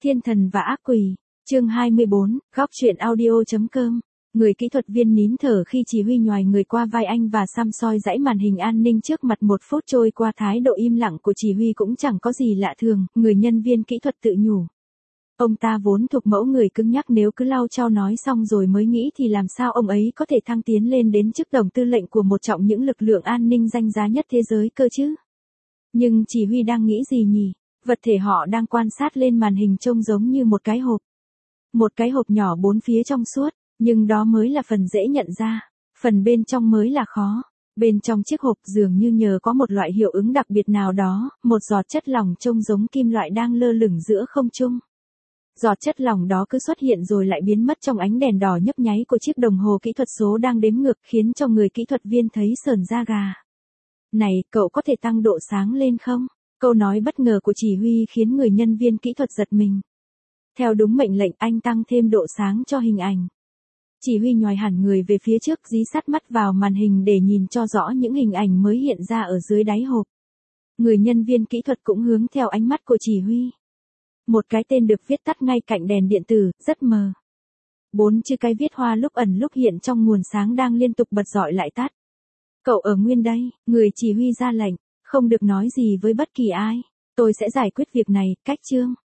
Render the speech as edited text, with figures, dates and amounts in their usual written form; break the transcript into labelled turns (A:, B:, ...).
A: Thiên thần và ác quỷ, chương 24, góc truyện audio.com. Người kỹ thuật viên nín thở khi chỉ huy nhoài người qua vai anh và xăm soi dãy màn hình an ninh trước mặt. 1 phút trôi qua, thái độ im lặng của chỉ huy cũng chẳng có gì lạ thường, người nhân viên kỹ thuật tự nhủ. Ông ta vốn thuộc mẫu người cứng nhắc, nếu cứ lau chao nói xong rồi mới nghĩ thì làm sao ông ấy có thể thăng tiến lên đến chức tổng tư lệnh của một trong những lực lượng an ninh danh giá nhất thế giới cơ chứ. Nhưng chỉ huy đang nghĩ gì nhỉ? Vật thể họ đang quan sát lên màn hình trông giống như một cái hộp. Một cái hộp nhỏ 4 phía trong suốt, nhưng đó mới là phần dễ nhận ra. Phần bên trong mới là khó. Bên trong chiếc hộp dường như nhờ có một loại hiệu ứng đặc biệt nào đó, một giọt chất lỏng trông giống kim loại đang lơ lửng giữa không trung. Giọt chất lỏng đó cứ xuất hiện rồi lại biến mất trong ánh đèn đỏ nhấp nháy của chiếc đồng hồ kỹ thuật số đang đếm ngược, khiến cho người kỹ thuật viên thấy sởn da gà. Này, cậu có thể tăng độ sáng lên không? Câu nói bất ngờ của chỉ huy khiến người nhân viên kỹ thuật giật mình. Theo đúng mệnh lệnh, anh tăng thêm độ sáng cho hình ảnh. Chỉ huy nhoài hẳn người về phía trước, dí sát mắt vào màn hình để nhìn cho rõ những hình ảnh mới hiện ra ở dưới đáy hộp. Người nhân viên kỹ thuật cũng hướng theo ánh mắt của chỉ huy. Một cái tên được viết tắt ngay cạnh đèn điện tử, rất mờ. 4 chữ cái viết hoa lúc ẩn lúc hiện trong nguồn sáng đang liên tục bật rọi lại tắt. Cậu ở nguyên đây, người chỉ huy ra lệnh, không được nói gì với bất kỳ ai. Tôi sẽ giải quyết việc này, cách chương.